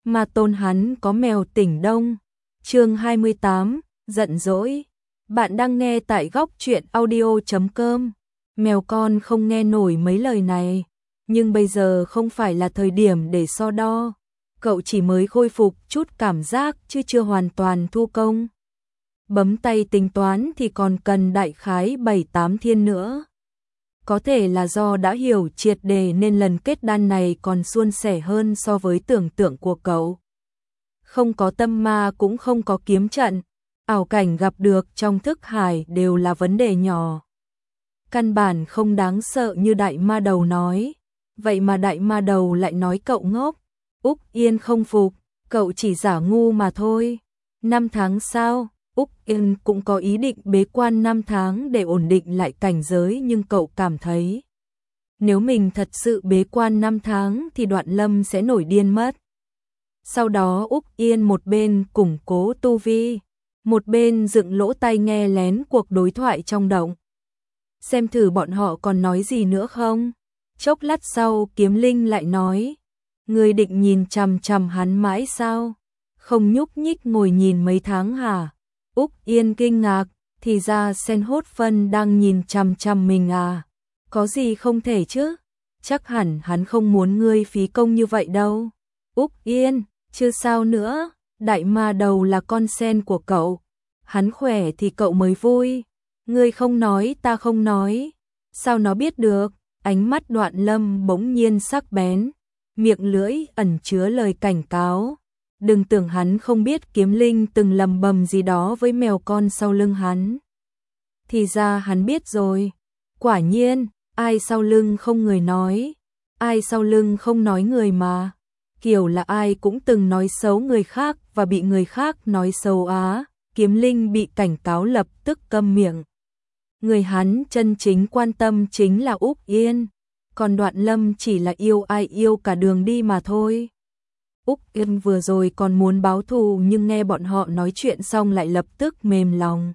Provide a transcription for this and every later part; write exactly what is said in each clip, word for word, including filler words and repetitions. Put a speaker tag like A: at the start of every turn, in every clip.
A: Ma tôn hắn có mèo tỉnh đông. Chương hai mươi tám, giận dỗi. Bạn đang nghe tại góc truyện audio chấm com. Mèo con không nghe nổi mấy lời này, nhưng bây giờ không phải là thời điểm để so đo. Cậu chỉ mới khôi phục chút cảm giác chứ chưa hoàn toàn thu công. Bấm tay tính toán thì còn cần đại khái bảy tám thiên nữa. Có thể là do đã hiểu triệt đề nên lần kết đan này còn suôn sẻ hơn so với tưởng tượng của cậu. Không có tâm ma cũng không có kiếm trận, ảo cảnh gặp được trong thức hải đều là vấn đề nhỏ. Căn bản không đáng sợ như đại ma đầu nói. Vậy mà đại ma đầu lại nói cậu ngốc. Úc Yên không phục, cậu chỉ giả ngu mà thôi. Năm tháng sao? Úc Yên cũng có ý định bế quan năm tháng để ổn định lại cảnh giới, nhưng cậu cảm thấy nếu mình thật sự bế quan năm tháng thì Đoạn Lâm sẽ nổi điên mất. Sau đó Úc Yên một bên củng cố tu vi, một bên dựng lỗ tai nghe lén cuộc đối thoại trong động. Xem thử bọn họ còn nói gì nữa không? Chốc lát sau Kiếm Linh lại nói, ngươi định nhìn chằm chằm hắn mãi sao? Không nhúc nhích ngồi nhìn mấy tháng hả? Úc Yên kinh ngạc, thì ra Sen Hốt Phân đang nhìn chằm chằm mình à? Có gì không thể chứ? Chắc hẳn hắn không muốn ngươi phí công như vậy đâu. Úc Yên, chứ sao nữa, đại ma đầu là con sen của cậu. Hắn khỏe thì cậu mới vui. Ngươi không nói ta không nói. Sao nó biết được? Ánh mắt Đoạn Lâm bỗng nhiên sắc bén, miệng lưỡi ẩn chứa lời cảnh cáo. Đừng tưởng hắn không biết Kiếm Linh từng lầm bầm gì đó với mèo con sau lưng hắn. Thì ra hắn biết rồi. Quả nhiên, ai sau lưng không người nói. Ai sau lưng không nói người mà. Kiểu là ai cũng từng nói xấu người khác và bị người khác nói xấu á. Kiếm Linh bị cảnh cáo lập tức câm miệng. Người hắn chân chính quan tâm chính là Úc Yên. Còn Đoạn Lâm chỉ là yêu ai yêu cả đường đi mà thôi. Úc Yên vừa rồi còn muốn báo thù nhưng nghe bọn họ nói chuyện xong lại lập tức mềm lòng.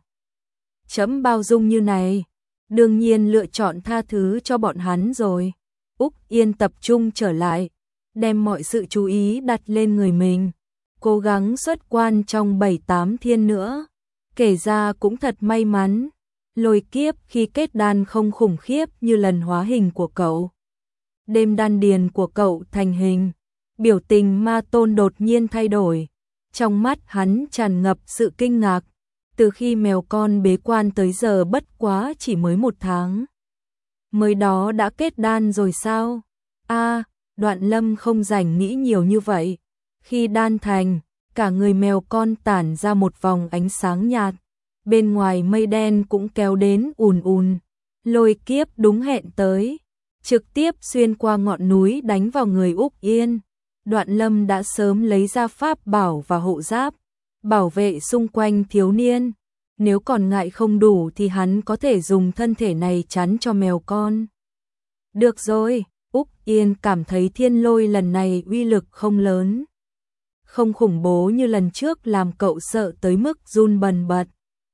A: Chấm bao dung như này, đương nhiên lựa chọn tha thứ cho bọn hắn rồi. Úc Yên tập trung trở lại, đem mọi sự chú ý đặt lên người mình, cố gắng xuất quan trong bảy tám thiên nữa. Kể ra cũng thật may mắn, lôi kiếp khi kết đan không khủng khiếp như lần hóa hình của cậu. Đêm đan điền của cậu thành hình. Biểu tình Ma Tôn đột nhiên thay đổi, trong mắt hắn tràn ngập sự kinh ngạc. Từ khi mèo con bế quan tới giờ bất quá chỉ mới một tháng. Mới đó đã kết đan rồi sao? A, Đoạn Lâm không rảnh nghĩ nhiều như vậy. Khi đan thành, cả người mèo con tản ra một vòng ánh sáng nhạt. Bên ngoài mây đen cũng kéo đến ùn ùn. Lôi kiếp đúng hẹn tới, trực tiếp xuyên qua ngọn núi đánh vào người Úc Yên. Đoạn Lâm đã sớm lấy ra pháp bảo và hộ giáp, bảo vệ xung quanh thiếu niên. Nếu còn ngại không đủ thì hắn có thể dùng thân thể này chắn cho mèo con. Được rồi, Úc Yên cảm thấy thiên lôi lần này uy lực không lớn. Không khủng bố như lần trước làm cậu sợ tới mức run bần bật.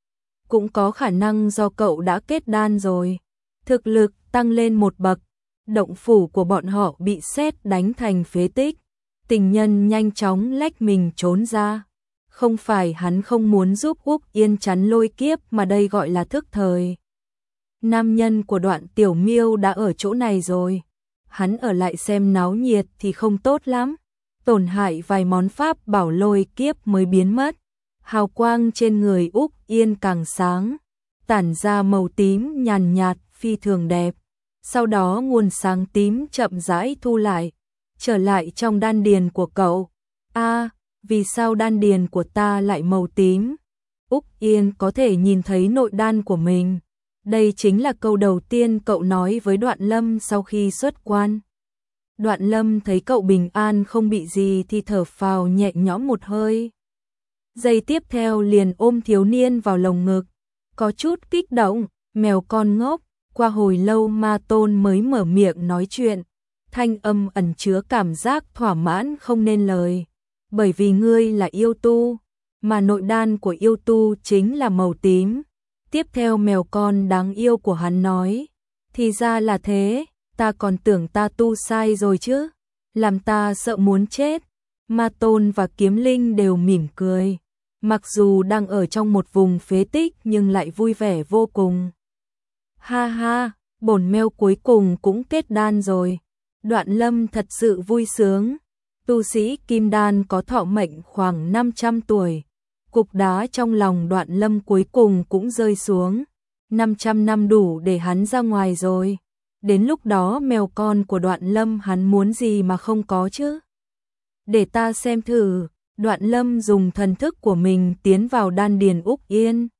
A: Cũng có khả năng do cậu đã kết đan rồi. Thực lực tăng lên một bậc, động phủ của bọn họ bị sét đánh thành phế tích. Tình nhân nhanh chóng lách mình trốn ra. Không phải hắn không muốn giúp Úc Yên chắn lôi kiếp mà đây gọi là thức thời. Nam nhân của Đoạn Tiểu Miêu đã ở chỗ này rồi. Hắn ở lại xem náo nhiệt thì không tốt lắm. Tổn hại vài món pháp bảo lôi kiếp mới biến mất. Hào quang trên người Úc Yên càng sáng, tản ra màu tím nhàn nhạt phi thường đẹp. Sau đó nguồn sáng tím chậm rãi thu lại, trở lại trong đan điền của cậu. A, vì sao đan điền của ta lại màu tím? Úc Yên có thể nhìn thấy nội đan của mình. Đây chính là câu đầu tiên cậu nói với Đoạn Lâm sau khi xuất quan. Đoạn Lâm thấy cậu bình an không bị gì thì thở phào nhẹ nhõm một hơi. Giây tiếp theo liền ôm thiếu niên vào lồng ngực. Có chút kích động, mèo con ngốc. Qua hồi lâu Ma Tôn mới mở miệng nói chuyện. Thanh âm ẩn chứa cảm giác thỏa mãn không nên lời. Bởi vì ngươi là yêu tu, mà nội đan của yêu tu chính là màu tím. Tiếp theo mèo con đáng yêu của hắn nói, thì ra là thế, ta còn tưởng ta tu sai rồi chứ, làm ta sợ muốn chết. Ma Tôn và Kiếm Linh đều mỉm cười. Mặc dù đang ở trong một vùng phế tích nhưng lại vui vẻ vô cùng. Ha ha, bổn mêu cuối cùng cũng kết đan rồi. Đoạn Lâm thật sự vui sướng. Tu sĩ kim đan có thọ mệnh khoảng năm trăm tuổi. Cục đá trong lòng Đoạn Lâm cuối cùng cũng rơi xuống. năm trăm năm đủ để hắn ra ngoài rồi. Đến lúc đó mèo con của Đoạn Lâm hắn muốn gì mà không có chứ? Để ta xem thử. Đoạn Lâm dùng thần thức của mình tiến vào đan điền Úc Yên.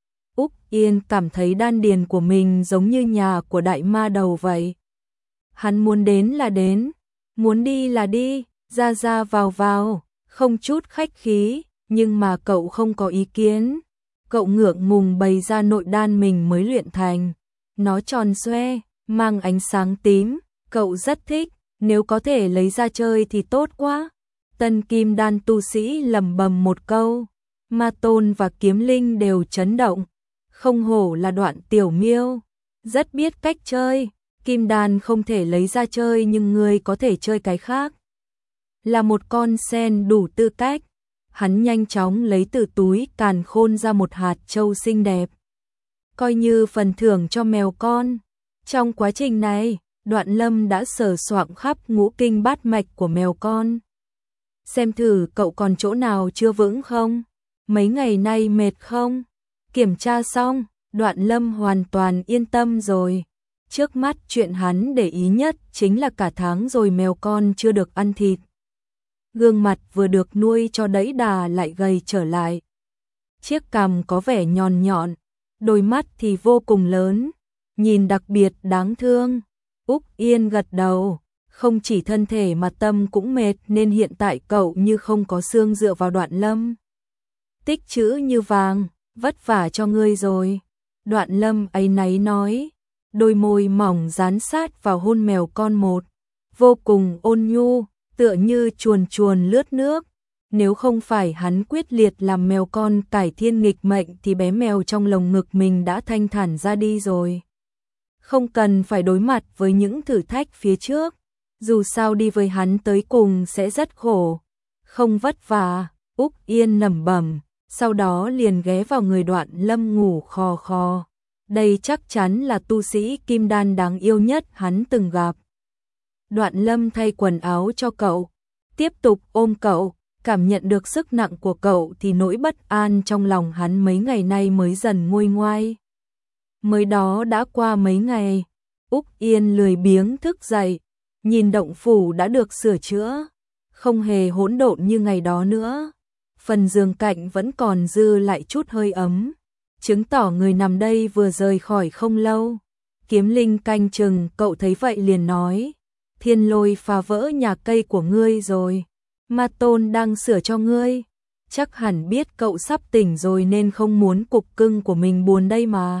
A: Úc Yên cảm thấy đan điền của mình giống như nhà của đại ma đầu vậy. Hắn muốn đến là đến, muốn đi là đi, ra ra vào vào, không chút khách khí, nhưng mà cậu không có ý kiến. Cậu ngượng ngùng bày ra nội đan mình mới luyện thành. Nó tròn xoe, mang ánh sáng tím, cậu rất thích, nếu có thể lấy ra chơi thì tốt quá. Tân kim đan tu sĩ lẩm bẩm một câu, Ma Tôn và Kiếm Linh đều chấn động. Không hổ là Đoạn tiểu miêu, rất biết cách chơi. Kim đan không thể lấy ra chơi nhưng ngươi có thể chơi cái khác. Là một con sen đủ tư cách. Hắn nhanh chóng lấy từ túi càn khôn ra một hạt châu xinh đẹp. Coi như phần thưởng cho mèo con. Trong quá trình này, Đoạn Lâm đã sờ soạng khắp ngũ kinh bát mạch của mèo con. Xem thử cậu còn chỗ nào chưa vững không? Mấy ngày nay mệt không? Kiểm tra xong, Đoạn Lâm hoàn toàn yên tâm rồi. Trước mắt chuyện hắn để ý nhất chính là cả tháng rồi mèo con chưa được ăn thịt. Gương mặt vừa được nuôi cho đẫy đà lại gầy trở lại. Chiếc cằm có vẻ nhọn nhọn, đôi mắt thì vô cùng lớn, nhìn đặc biệt đáng thương. Úc Yên gật đầu, không chỉ thân thể mà tâm cũng mệt nên hiện tại cậu như không có xương dựa vào Đoạn Lâm. Tích chữ như vàng, vất vả cho ngươi rồi. Đoạn Lâm áy náy nói, đôi môi mỏng dán sát vào hôn mèo con một, vô cùng ôn nhu, tựa như chuồn chuồn lướt nước. Nếu không phải hắn quyết liệt làm mèo con cải thiên nghịch mệnh thì bé mèo trong lồng ngực mình đã thanh thản ra đi rồi. Không cần phải đối mặt với những thử thách phía trước, dù sao đi với hắn tới cùng sẽ rất khổ, không vất vả. Úc Yên lẩm bẩm, sau đó liền ghé vào người Đoạn Lâm ngủ khò khò. Đây chắc chắn là tu sĩ kim đan đáng yêu nhất hắn từng gặp. Đoạn Lâm thay quần áo cho cậu, tiếp tục ôm cậu, cảm nhận được sức nặng của cậu thì nỗi bất an trong lòng hắn mấy ngày nay mới dần nguôi ngoai. Mới đó đã qua mấy ngày, Úc Yên lười biếng thức dậy, nhìn động phủ đã được sửa chữa, không hề hỗn độn như ngày đó nữa. Phần giường cạnh vẫn còn dư lại chút hơi ấm, chứng tỏ người nằm đây vừa rời khỏi không lâu. Kiếm Linh canh chừng cậu thấy vậy liền nói, Thiên Lôi phá vỡ nhà cây của ngươi rồi, Ma Tôn đang sửa cho ngươi, chắc hẳn biết cậu sắp tỉnh rồi nên không muốn cục cưng của mình buồn đây mà.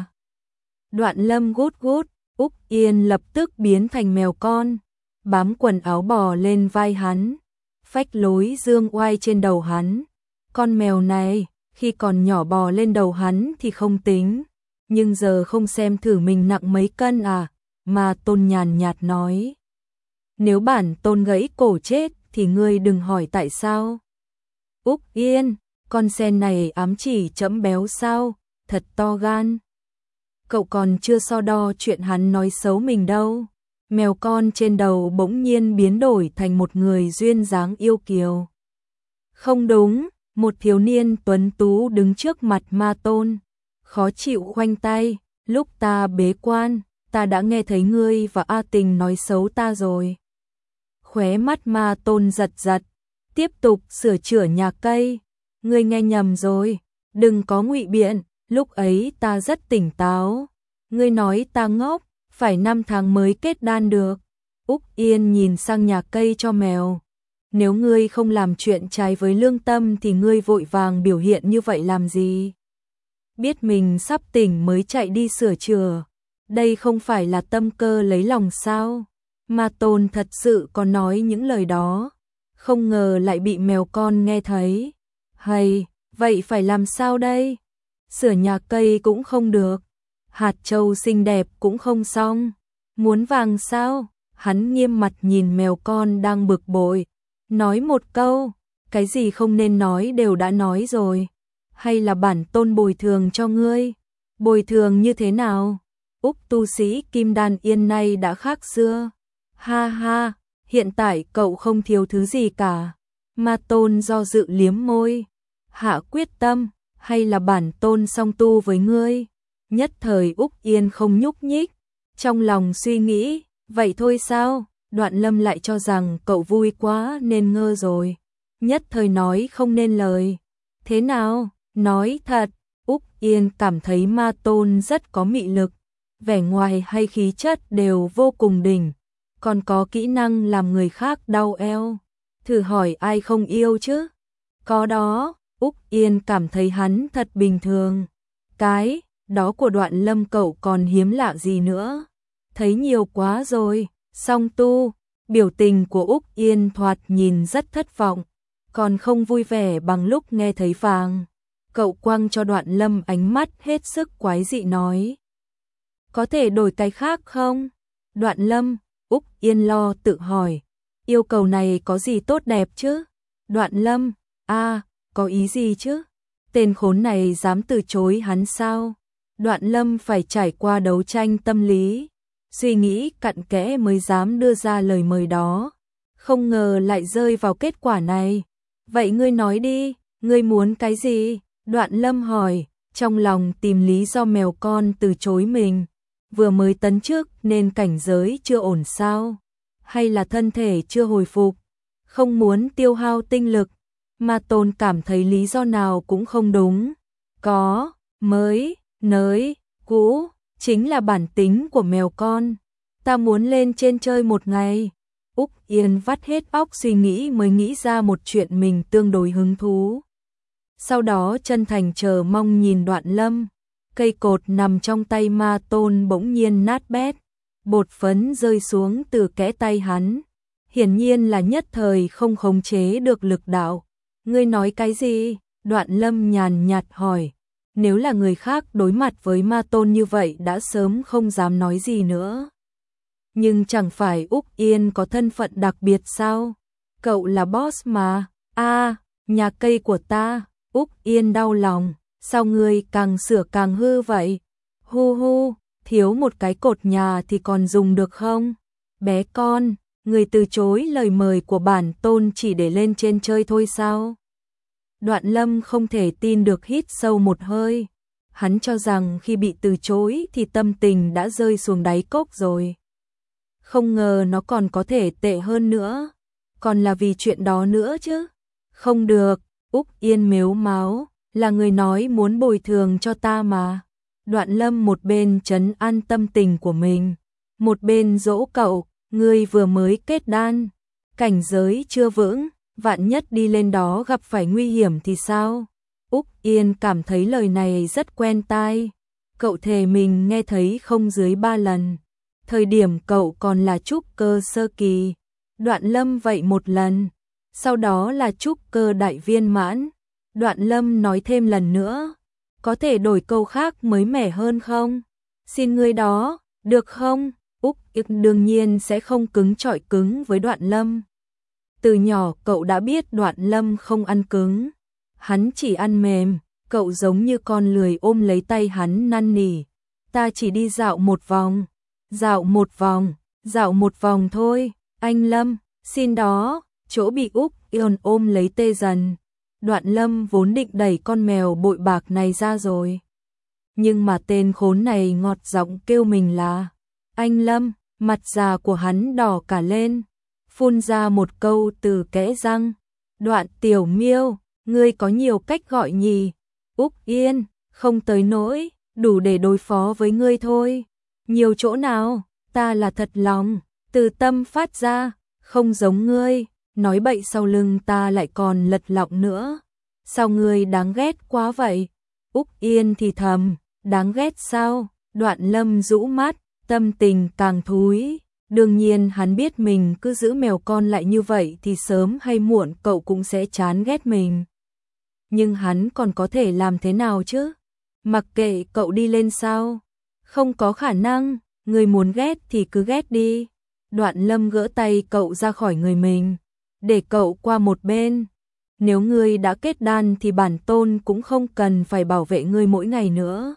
A: Đoạn Lâm gút gút, Úc Yên lập tức biến thành mèo con, bám quần áo bò lên vai hắn, phách lối dương oai trên đầu hắn. Con mèo này, khi còn nhỏ bò lên đầu hắn thì không tính, nhưng giờ không xem thử mình nặng mấy cân à, mà Tôn nhàn nhạt nói. Nếu bản Tôn gãy cổ chết thì ngươi đừng hỏi tại sao. Úc Yên, con sen này ám chỉ trẫm béo sao, thật to gan. Cậu còn chưa so đo chuyện hắn nói xấu mình đâu. Mèo con trên đầu bỗng nhiên biến đổi thành một người duyên dáng yêu kiều. Không đúng. Một thiếu niên tuấn tú đứng trước mặt Ma Tôn, khó chịu khoanh tay, lúc ta bế quan, ta đã nghe thấy ngươi và A Tình nói xấu ta rồi. Khóe mắt Ma Tôn giật giật, tiếp tục sửa chữa nhà cây, ngươi nghe nhầm rồi, đừng có ngụy biện, lúc ấy ta rất tỉnh táo, ngươi nói ta ngốc, phải năm tháng mới kết đan được. Úc Yên nhìn sang nhà cây cho mèo. Nếu ngươi không làm chuyện trái với lương tâm thì ngươi vội vàng biểu hiện như vậy làm gì? Biết mình sắp tỉnh mới chạy đi sửa chữa, đây không phải là tâm cơ lấy lòng sao? Ma Tôn thật sự có nói những lời đó, không ngờ lại bị mèo con nghe thấy. Hay, vậy phải làm sao đây? Sửa nhà cây cũng không được, hạt châu xinh đẹp cũng không xong, muốn vàng sao? Hắn nghiêm mặt nhìn mèo con đang bực bội. Nói một câu, cái gì không nên nói đều đã nói rồi. Hay là bản tôn bồi thường cho ngươi? Bồi thường như thế nào? Úc tu sĩ Kim Đan Yên nay đã khác xưa. Ha ha, hiện tại cậu không thiếu thứ gì cả. Ma tôn do dự liếm môi. Hạ quyết tâm, hay là bản tôn song tu với ngươi? Nhất thời Úc Yên không nhúc nhích, trong lòng suy nghĩ, vậy thôi sao? Đoạn Lâm lại cho rằng cậu vui quá nên ngơ rồi. Nhất thời nói không nên lời. Thế nào? Nói thật. Úc Yên cảm thấy ma tôn rất có mị lực, vẻ ngoài hay khí chất đều vô cùng đỉnh, còn có kỹ năng làm người khác đau eo. Thử hỏi ai không yêu chứ? Có đó. Úc Yên cảm thấy hắn thật bình thường. Cái đó của Đoạn Lâm cậu còn hiếm lạ gì nữa? Thấy nhiều quá rồi. Song tu. Biểu tình của Úc Yên thoạt nhìn rất thất vọng, còn không vui vẻ bằng lúc nghe thấy vàng. Cậu quăng cho Đoạn Lâm ánh mắt hết sức quái dị nói. Có thể đổi cái khác không? Đoạn Lâm. Úc Yên lo tự hỏi. Yêu cầu này có gì tốt đẹp chứ? Đoạn Lâm. À, có ý gì chứ? Tên khốn này dám từ chối hắn sao? Đoạn Lâm phải trải qua đấu tranh tâm lý, suy nghĩ cặn kẽ mới dám đưa ra lời mời đó. Không ngờ lại rơi vào kết quả này. Vậy ngươi nói đi, ngươi muốn cái gì? Đoạn Lâm hỏi, trong lòng tìm lý do mèo con từ chối mình. Vừa mới tấn chức nên cảnh giới chưa ổn sao? Hay là thân thể chưa hồi phục? Không muốn tiêu hao tinh lực? Ma tôn cảm thấy lý do nào cũng không đúng. Có, mới, nới, cũ, chính là bản tính của mèo con. Ta muốn lên trên chơi một ngày. Úc Yên vắt hết óc suy nghĩ mới nghĩ ra một chuyện mình tương đối hứng thú. Sau đó chân thành chờ mong nhìn Đoạn Lâm. Cây cột nằm trong tay ma tôn bỗng nhiên nát bét, bột phấn rơi xuống từ kẽ tay hắn. Hiển nhiên là nhất thời không khống chế được lực đạo. Ngươi nói cái gì? Đoạn Lâm nhàn nhạt hỏi. Nếu là người khác đối mặt với ma tôn như vậy đã sớm không dám nói gì nữa. Nhưng chẳng phải Úc Yên có thân phận đặc biệt sao? Cậu là boss mà. À, nhà cây của ta. Úc Yên đau lòng. Sao ngươi càng sửa càng hư vậy? Hu hu, thiếu một cái cột nhà thì còn dùng được không? Bé con, người từ chối lời mời của bản tôn chỉ để lên trên chơi thôi sao? Đoạn Lâm không thể tin được, hít sâu một hơi. Hắn cho rằng khi bị từ chối thì tâm tình đã rơi xuống đáy cốc rồi. Không ngờ nó còn có thể tệ hơn nữa. Còn là vì chuyện đó nữa chứ. Không được, Úc Yên mếu máo, là người nói muốn bồi thường cho ta mà. Đoạn Lâm một bên trấn an tâm tình của mình, một bên dỗ cậu, ngươi vừa mới kết đan, cảnh giới chưa vững, vạn nhất đi lên đó gặp phải nguy hiểm thì sao? Úc Yên cảm thấy lời này rất quen tai. Cậu thề mình nghe thấy không dưới ba lần. Thời điểm cậu còn là trúc cơ sơ kỳ. Đoạn Lâm vậy một lần. Sau đó là trúc cơ đại viên mãn. Đoạn Lâm nói thêm lần nữa. Có thể đổi câu khác mới mẻ hơn không? Xin ngươi đó, được không? Úc Yên đương nhiên sẽ không cứng chọi cứng với Đoạn Lâm. Từ nhỏ cậu đã biết Đoạn Lâm không ăn cứng. Hắn chỉ ăn mềm, cậu giống như con lười ôm lấy tay hắn năn nỉ. Ta chỉ đi dạo một vòng, dạo một vòng, dạo một vòng thôi, anh Lâm, xin đó, chỗ bị Úc Yên ôm lấy tê dần. Đoạn Lâm vốn định đẩy con mèo bội bạc này ra rồi. Nhưng mà tên khốn này ngọt giọng kêu mình là anh Lâm, mặt già của hắn đỏ cả lên, phun ra một câu từ kẽ răng. Đoạn Tiểu Miêu, ngươi có nhiều cách gọi nhỉ? Úc Yên, không tới nỗi, đủ để đối phó với ngươi thôi. Nhiều chỗ nào, ta là thật lòng, từ tâm phát ra, không giống ngươi, nói bậy sau lưng ta lại còn lật lọng nữa. Sao ngươi đáng ghét quá vậy? Úc Yên thì thầm, đáng ghét sao? Đoạn Lâm rũ mắt, tâm tình càng thúi. Đương nhiên hắn biết mình cứ giữ mèo con lại như vậy thì sớm hay muộn cậu cũng sẽ chán ghét mình. Nhưng hắn còn có thể làm thế nào chứ? Mặc kệ cậu đi lên sao? Không có khả năng, người muốn ghét thì cứ ghét đi. Đoạn Lâm gỡ tay cậu ra khỏi người mình, để cậu qua một bên. nếu ngươi đã kết đan thì bản tôn cũng không cần phải bảo vệ ngươi mỗi ngày nữa.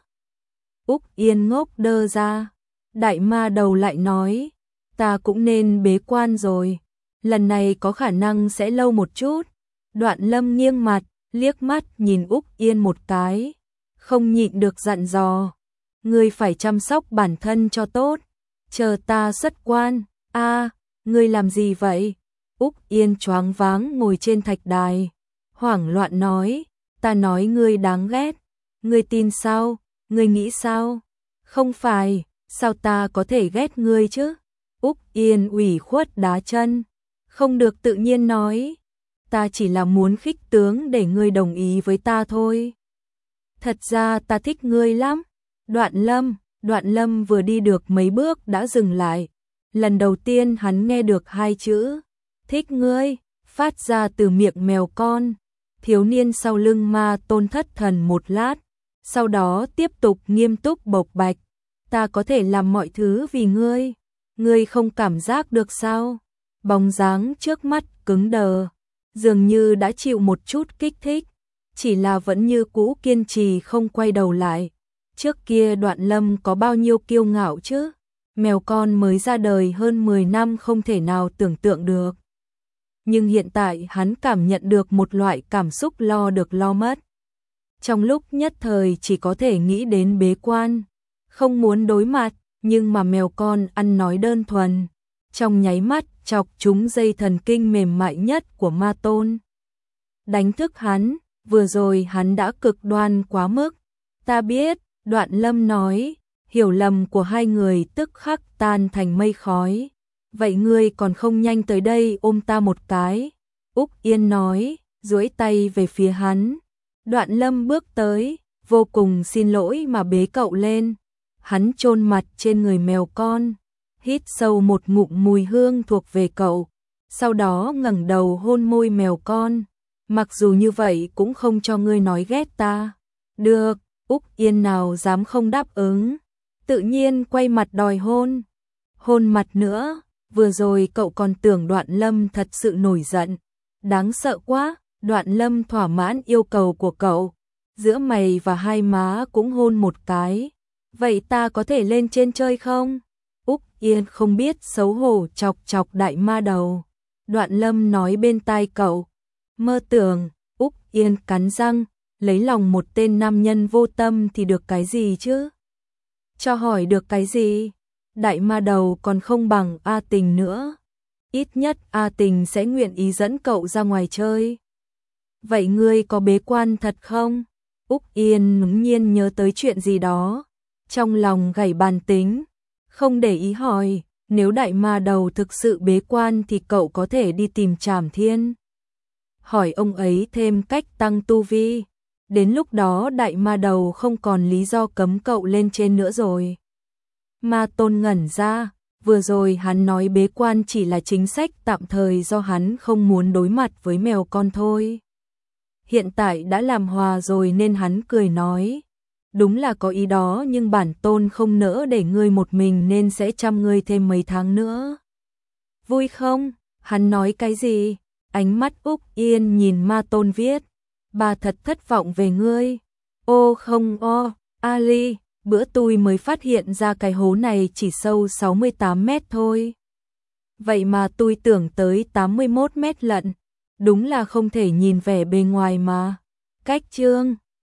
A: Úc Yên ngốc đơ ra, đại ma đầu lại nói, ta cũng nên bế quan rồi, lần này có khả năng sẽ lâu một chút. Đoạn Lâm nghiêng mặt, liếc mắt nhìn Úc Yên một cái, không nhịn được dặn dò, ngươi phải chăm sóc bản thân cho tốt, chờ ta xuất quan. A, ngươi làm gì vậy? Úc Yên choáng váng ngồi trên thạch đài, hoảng loạn nói, ta nói ngươi đáng ghét, ngươi tin sao, ngươi nghĩ sao? Không phải, sao ta có thể ghét ngươi chứ? Úc Yên ủy khuất đá chân, không được tự nhiên nói, ta chỉ là muốn khích tướng để ngươi đồng ý với ta thôi. Thật ra ta thích ngươi lắm. Đoạn Lâm, Đoạn Lâm vừa đi được mấy bước đã dừng lại. Lần đầu tiên hắn nghe được hai chữ thích ngươi phát ra từ miệng mèo con. Thiếu niên sau lưng Ma Tôn thất thần một lát, sau đó tiếp tục nghiêm túc bộc bạch, ta có thể làm mọi thứ vì ngươi, ngươi không cảm giác được sao? Bóng dáng trước mắt cứng đờ, dường như đã chịu một chút kích thích, chỉ là vẫn như cũ kiên trì không quay đầu lại. Trước kia Đoạn Lâm có bao nhiêu kiêu ngạo chứ? Mèo con mới ra đời hơn mười năm không thể nào tưởng tượng được. Nhưng hiện tại hắn cảm nhận được một loại cảm xúc lo được lo mất. Trong lúc nhất thời chỉ có thể nghĩ đến bế quan, không muốn đối mặt, nhưng mà mèo con ăn nói đơn thuần, trong nháy mắt chọc trúng dây thần kinh mềm mại nhất của Ma Tôn. Đánh thức hắn, vừa rồi hắn đã cực đoan quá mức. Ta biết, Đoạn Lâm nói, hiểu lầm của hai người tức khắc tan thành mây khói. Vậy ngươi còn không nhanh tới đây ôm ta một cái? Úc Yên nói, duỗi tay về phía hắn. Đoạn Lâm bước tới, vô cùng xin lỗi mà bế cậu lên. Hắn chôn mặt trên người mèo con, hít sâu một ngụm mùi hương thuộc về cậu, sau đó ngẩng đầu hôn môi mèo con. Mặc dù như vậy cũng không cho ngươi nói ghét ta. Được, Úc Yên nào dám không đáp ứng, tự nhiên quay mặt đòi hôn. Hôn mặt nữa, vừa rồi cậu còn tưởng Đoạn Lâm thật sự nổi giận. Đáng sợ quá, Đoạn Lâm thỏa mãn yêu cầu của cậu, giữa mày và hai má cũng hôn một cái. Vậy ta có thể lên trên chơi không? Úc Yên không biết xấu hổ chọc chọc đại ma đầu. Đoạn Lâm nói bên tai cậu, mơ tưởng. Úc Yên cắn răng, lấy lòng một tên nam nhân vô tâm thì được cái gì chứ? Cho hỏi được cái gì? Đại ma đầu còn không bằng A Tình nữa. Ít nhất A Tình sẽ nguyện ý dẫn cậu ra ngoài chơi. Vậy ngươi có bế quan thật không? Úc Yên ngẫu nhiên nhớ tới chuyện gì đó, trong lòng gảy bàn tính, không để ý hỏi, nếu đại ma đầu thực sự bế quan thì cậu có thể đi tìm Trảm Thiên. Hỏi ông ấy thêm cách tăng tu vi, đến lúc đó đại ma đầu không còn lý do cấm cậu lên trên nữa rồi. Ma Tôn ngẩn ra, vừa rồi hắn nói bế quan chỉ là chính sách tạm thời do hắn không muốn đối mặt với mèo con thôi. Hiện tại đã làm hòa rồi nên hắn cười nói, đúng là có ý đó nhưng bản tôn không nỡ để ngươi một mình nên sẽ chăm ngươi thêm mấy tháng nữa. Vui không? Hắn nói cái gì? Ánh mắt Úc Yên nhìn Ma Tôn viết, bà thật thất vọng về ngươi. Ô không o, Ali, bữa tôi mới phát hiện ra cái hố này chỉ sâu sáu mươi tám mét thôi. Vậy mà tôi tưởng tới tám mươi mốt mét lận. Đúng là không thể nhìn vẻ bề ngoài mà. Cách chương